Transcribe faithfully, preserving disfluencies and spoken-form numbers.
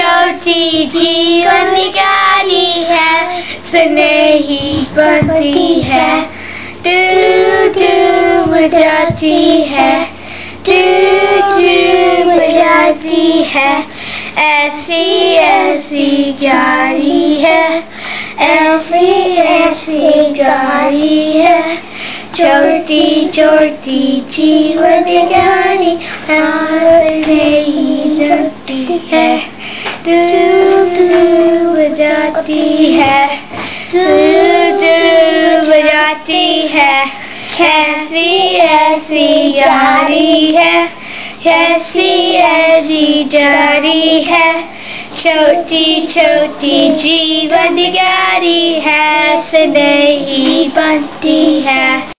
छोटी जीवन की गाड़ी है, सुनहरी बनती है, टू टू बजाती है, टू टू बजाती है। ऐसी ऐसी गाड़ी है, ऐसी ऐसी गाड़ी है, छोटी छोटी जीवन की गाड़ी नहीं लगती है, टू टू बजाती है, टू टू बजाती है। ऐसी ऐसी गाड़ी है, ऐसी ऐसी गाड़ी है, छोटी छोटी जीवन की गाड़ी है, सुनहरी बनती है।